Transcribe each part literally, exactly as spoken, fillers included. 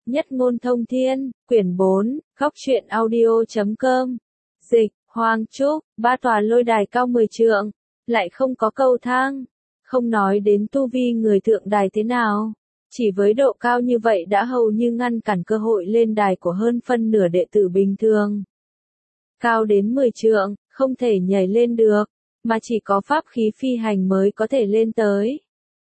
Nhất ngôn thông thiên, quyển bốn, góc truyện audio chấm com. Dịch, Hoàng Trúc, ba tòa lôi đài cao mười trượng, lại không có cầu thang. Không nói đến tu vi người thượng đài thế nào, chỉ với độ cao như vậy đã hầu như ngăn cản cơ hội lên đài của hơn phân nửa đệ tử bình thường. Cao đến mười trượng, không thể nhảy lên được, mà chỉ có pháp khí phi hành mới có thể lên tới.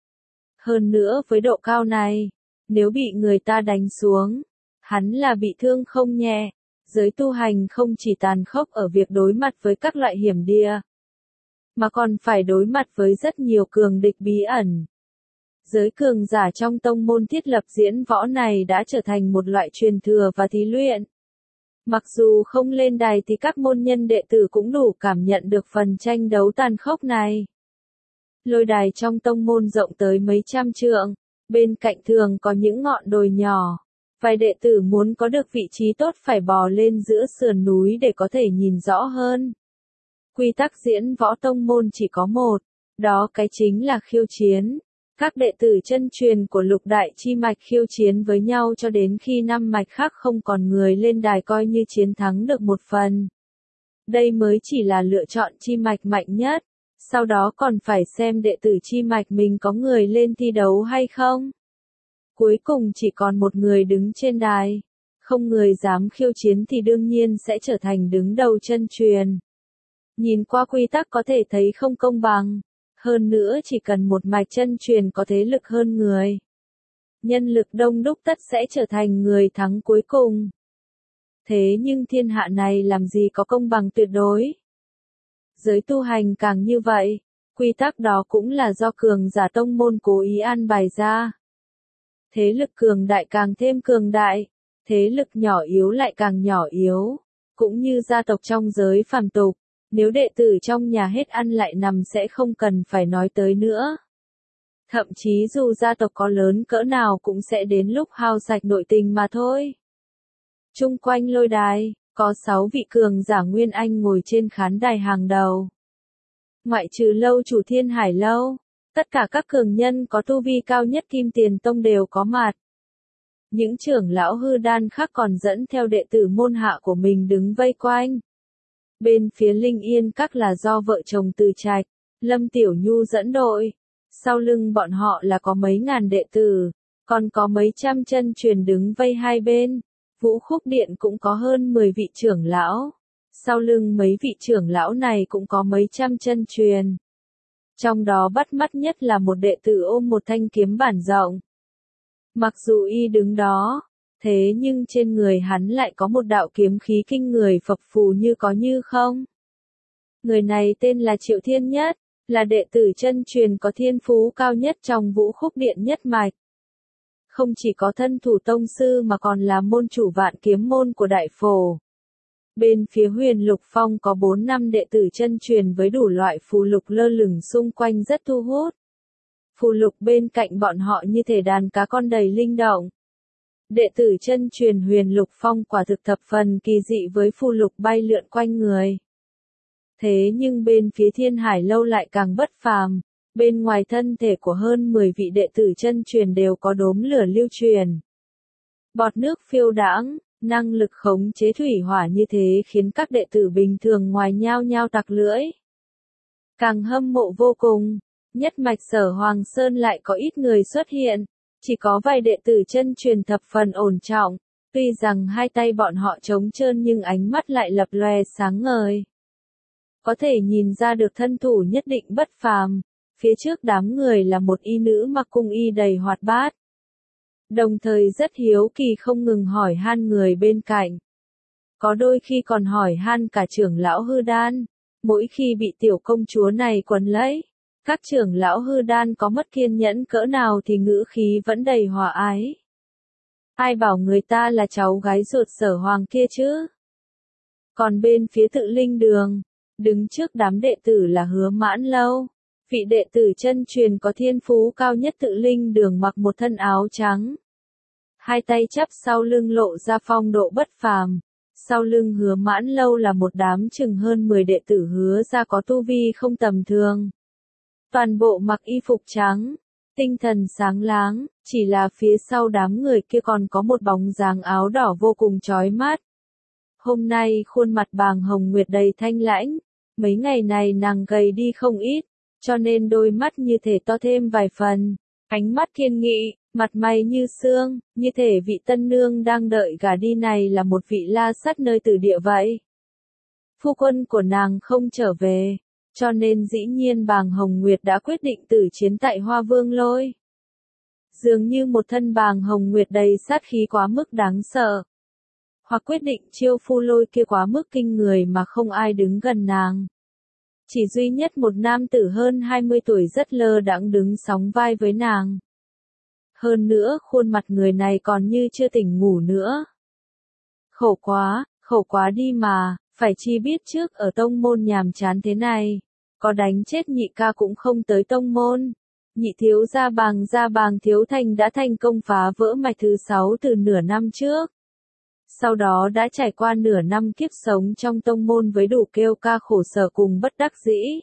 Hơn nữa với độ cao này, nếu bị người ta đánh xuống, hắn là bị thương không nhẹ. Giới tu hành không chỉ tàn khốc ở việc đối mặt với các loại hiểm địa, mà còn phải đối mặt với rất nhiều cường địch bí ẩn. Giới cường giả trong tông môn thiết lập diễn võ này đã trở thành một loại truyền thừa và thí luyện. Mặc dù không lên đài thì các môn nhân đệ tử cũng đủ cảm nhận được phần tranh đấu tàn khốc này. Lôi đài trong tông môn rộng tới mấy trăm trượng, bên cạnh thường có những ngọn đồi nhỏ. Vài đệ tử muốn có được vị trí tốt phải bò lên giữa sườn núi để có thể nhìn rõ hơn. Quy tắc diễn võ tông môn chỉ có một, đó cái chính là khiêu chiến. Các đệ tử chân truyền của lục đại chi mạch khiêu chiến với nhau cho đến khi năm mạch khác không còn người lên đài coi như chiến thắng được một phần. Đây mới chỉ là lựa chọn chi mạch mạnh nhất, sau đó còn phải xem đệ tử chi mạch mình có người lên thi đấu hay không. Cuối cùng chỉ còn một người đứng trên đài, không người dám khiêu chiến thì đương nhiên sẽ trở thành đứng đầu chân truyền. Nhìn qua quy tắc có thể thấy không công bằng, hơn nữa chỉ cần một mạch chân truyền có thế lực hơn người. Nhân lực đông đúc tất sẽ trở thành người thắng cuối cùng. Thế nhưng thiên hạ này làm gì có công bằng tuyệt đối. Giới tu hành càng như vậy, quy tắc đó cũng là do cường giả tông môn cố ý an bài ra. Thế lực cường đại càng thêm cường đại, thế lực nhỏ yếu lại càng nhỏ yếu, cũng như gia tộc trong giới phàm tục, nếu đệ tử trong nhà hết ăn lại nằm sẽ không cần phải nói tới nữa. Thậm chí dù gia tộc có lớn cỡ nào cũng sẽ đến lúc hao sạch nội tình mà thôi. Chung quanh lôi đài, có sáu vị cường giả Nguyên Anh ngồi trên khán đài hàng đầu. Ngoại trừ lâu chủ Thiên Hải Lâu, tất cả các cường nhân có tu vi cao nhất Kim Tiền Tông đều có mặt. Những trưởng lão hư đan khác còn dẫn theo đệ tử môn hạ của mình đứng vây quanh. Bên phía Linh Yên Các là do vợ chồng Từ Trạch, Lâm Tiểu Nhu dẫn đội. Sau lưng bọn họ là có mấy ngàn đệ tử, còn có mấy trăm chân truyền đứng vây hai bên. Vũ Khúc Điện cũng có hơn mười vị trưởng lão. Sau lưng mấy vị trưởng lão này cũng có mấy trăm chân truyền. Trong đó bắt mắt nhất là một đệ tử ôm một thanh kiếm bản rộng. Mặc dù y đứng đó, thế nhưng trên người hắn lại có một đạo kiếm khí kinh người phập phù như có như không. Người này tên là Triệu Thiên Nhất, là đệ tử chân truyền có thiên phú cao nhất trong Vũ Khúc Điện nhất mạch. Không chỉ có thân thủ tông sư mà còn là môn chủ vạn kiếm môn của Đại Phổ. Bên phía Huyền Lục Phong có bốn năm đệ tử chân truyền với đủ loại phù lục lơ lửng xung quanh rất thu hút. Phù lục bên cạnh bọn họ như thể đàn cá con đầy linh động. Đệ tử chân truyền Huyền Lục Phong quả thực thập phần kỳ dị với phù lục bay lượn quanh người. Thế nhưng bên phía Thiên Hải Lâu lại càng bất phàm, bên ngoài thân thể của hơn mười vị đệ tử chân truyền đều có đốm lửa lưu truyền. Bọt nước phiêu đãng, năng lực khống chế thủy hỏa như thế khiến các đệ tử bình thường ngoài nhao nhao tặc lưỡi. Càng hâm mộ vô cùng, nhất mạch Sở Hoàng Sơn lại có ít người xuất hiện, chỉ có vài đệ tử chân truyền thập phần ổn trọng, tuy rằng hai tay bọn họ trống trơn nhưng ánh mắt lại lập lòe sáng ngời. Có thể nhìn ra được thân thủ nhất định bất phàm, phía trước đám người là một y nữ mặc cung y đầy hoạt bát. Đồng thời rất hiếu kỳ không ngừng hỏi han người bên cạnh. Có đôi khi còn hỏi han cả trưởng lão hư đan, mỗi khi bị tiểu công chúa này quấn lấy, các trưởng lão hư đan có mất kiên nhẫn cỡ nào thì ngữ khí vẫn đầy hòa ái. Ai bảo người ta là cháu gái ruột Sở Hoàng kia chứ? Còn bên phía Tự Linh Đường, đứng trước đám đệ tử là Hứa Mãn Lâu. Vị đệ tử chân truyền có thiên phú cao nhất Tự Linh Đường mặc một thân áo trắng. Hai tay chắp sau lưng lộ ra phong độ bất phàm. Sau lưng Hứa Mãn Lâu là một đám chừng hơn mười đệ tử Hứa ra có tu vi không tầm thường. Toàn bộ mặc y phục trắng, tinh thần sáng láng, chỉ là phía sau đám người kia còn có một bóng dáng áo đỏ vô cùng chói mắt. Hôm nay khuôn mặt Bàng Hồng Nguyệt đầy thanh lãnh, mấy ngày này nàng gầy đi không ít, cho nên đôi mắt như thể to thêm vài phần, ánh mắt kiên nghị, mặt mày như xương, như thể vị tân nương đang đợi gả đi này là một vị la sát nơi tử địa vậy. Phu quân của nàng không trở về, cho nên dĩ nhiên Bàng Hồng Nguyệt đã quyết định tử chiến tại Hoa Vương Lôi. Dường như một thân Bàng Hồng Nguyệt đầy sát khí quá mức đáng sợ. Hoặc quyết định chiêu phu lôi kia quá mức kinh người mà không ai đứng gần nàng. Chỉ duy nhất một nam tử hơn hai mươi tuổi rất lơ đãng đứng sóng vai với nàng. Hơn nữa khuôn mặt người này còn như chưa tỉnh ngủ nữa. Khổ quá, khổ quá đi mà, phải chi biết trước ở tông môn nhàm chán thế này. Có đánh chết nhị ca cũng không tới tông môn. Nhị thiếu gia Bàng gia Bàng Thiếu Thành đã thành công phá vỡ mạch thứ sáu từ nửa năm trước. Sau đó đã trải qua nửa năm kiếp sống trong tông môn với đủ kêu ca khổ sở cùng bất đắc dĩ.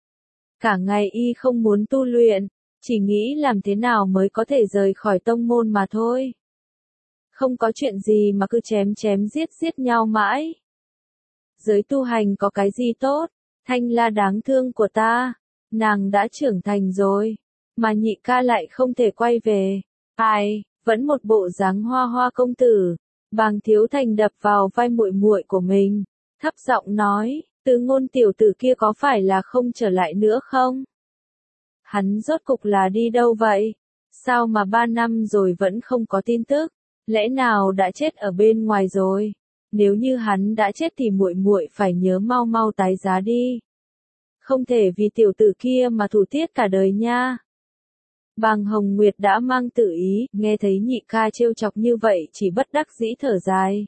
Cả ngày y không muốn tu luyện, chỉ nghĩ làm thế nào mới có thể rời khỏi tông môn mà thôi. Không có chuyện gì mà cứ chém chém giết giết nhau mãi. Giới tu hành có cái gì tốt, Thanh La đáng thương của ta, nàng đã trưởng thành rồi, mà nhị ca lại không thể quay về. Ai, vẫn một bộ dáng hoa hoa công tử. Bàng Thiếu Thành đập vào vai muội muội của mình, thấp giọng nói, Từ Ngôn tiểu tử kia có phải là không trở lại nữa không? Hắn rốt cục là đi đâu vậy? Sao mà ba năm rồi vẫn không có tin tức? Lẽ nào đã chết ở bên ngoài rồi? Nếu như hắn đã chết thì muội muội phải nhớ mau mau tái giá đi. Không thể vì tiểu tử kia mà thủ tiết cả đời nha. Bàng Hồng Nguyệt đã mang tự ý, nghe thấy nhị ca trêu chọc như vậy chỉ bất đắc dĩ thở dài.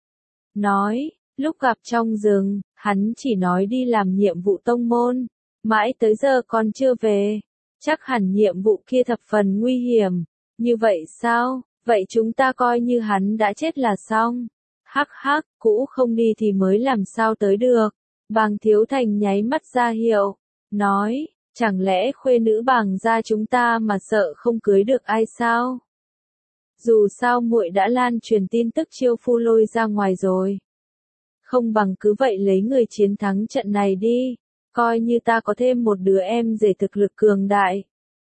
Nói, lúc gặp trong rừng, hắn chỉ nói đi làm nhiệm vụ tông môn, mãi tới giờ còn chưa về, chắc hẳn nhiệm vụ kia thập phần nguy hiểm, như vậy sao, vậy chúng ta coi như hắn đã chết là xong. Hắc hắc, cũ không đi thì mới làm sao tới được. Bàng Thiếu Thành nháy mắt ra hiệu, nói, chẳng lẽ khuê nữ Bàng gia chúng ta mà sợ không cưới được ai sao? Dù sao muội đã lan truyền tin tức chiêu phu lôi ra ngoài rồi. Không bằng cứ vậy lấy người chiến thắng trận này đi, coi như ta có thêm một đứa em rể thực lực cường đại.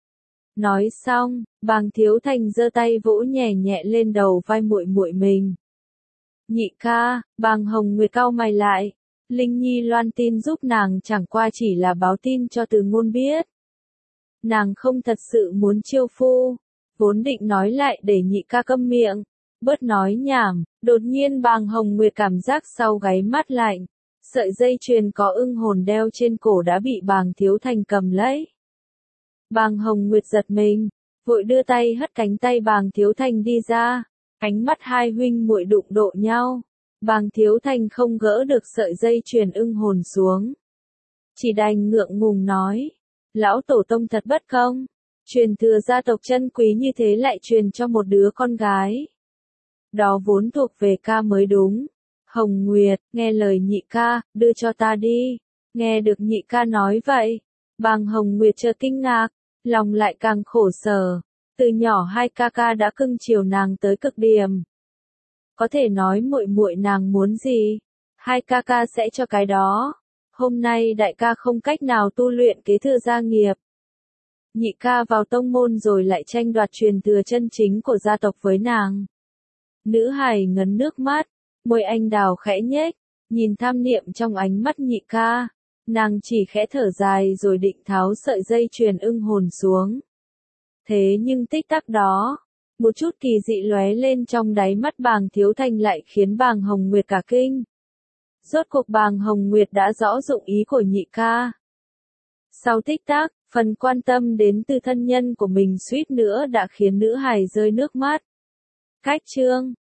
Nói xong, Bàng Thiếu Thành giơ tay vỗ nhẹ nhẹ lên đầu vai muội muội mình. Nhị ca, Bàng Hồng Nguyệt cau mày lại. Linh Nhi loan tin giúp nàng chẳng qua chỉ là báo tin cho Từ Ngôn biết. Nàng không thật sự muốn chiêu phu, vốn định nói lại để nhị ca câm miệng, bớt nói nhảm, đột nhiên Bàng Hồng Nguyệt cảm giác sau gáy mát lạnh, sợi dây chuyền có ưng hồn đeo trên cổ đã bị Bàng Thiếu Thành cầm lấy. Bàng Hồng Nguyệt giật mình, vội đưa tay hất cánh tay Bàng Thiếu Thành đi ra, ánh mắt hai huynh muội đụng độ nhau. Bàng Thiếu Thành không gỡ được sợi dây chuyền ưng hồn xuống. Chỉ đành ngượng ngùng nói, lão tổ tông thật bất công, truyền thừa gia tộc chân quý như thế lại truyền cho một đứa con gái. Đó vốn thuộc về ca mới đúng. Hồng Nguyệt, nghe lời nhị ca, đưa cho ta đi. Nghe được nhị ca nói vậy, Bàng Hồng Nguyệt chợt kinh ngạc, lòng lại càng khổ sở. Từ nhỏ hai ca ca đã cưng chiều nàng tới cực điểm. Có thể nói muội muội nàng muốn gì, hai ca ca sẽ cho cái đó. Hôm nay đại ca không cách nào tu luyện kế thừa gia nghiệp. Nhị ca vào tông môn rồi lại tranh đoạt truyền thừa chân chính của gia tộc với nàng. Nữ hài ngấn nước mắt, môi anh đào khẽ nhếch, nhìn tham niệm trong ánh mắt nhị ca. Nàng chỉ khẽ thở dài rồi định tháo sợi dây chuyền ưng hồn xuống. Thế nhưng tích tắc đó, một chút kỳ dị lóe lên trong đáy mắt Bàng Thiếu Thành lại khiến Bàng Hồng Nguyệt cả kinh. Rốt cuộc Bàng Hồng Nguyệt đã rõ dụng ý của nhị ca. Sau tích tắc, phần quan tâm đến từ thân nhân của mình suýt nữa đã khiến nữ hài rơi nước mắt. Cách chương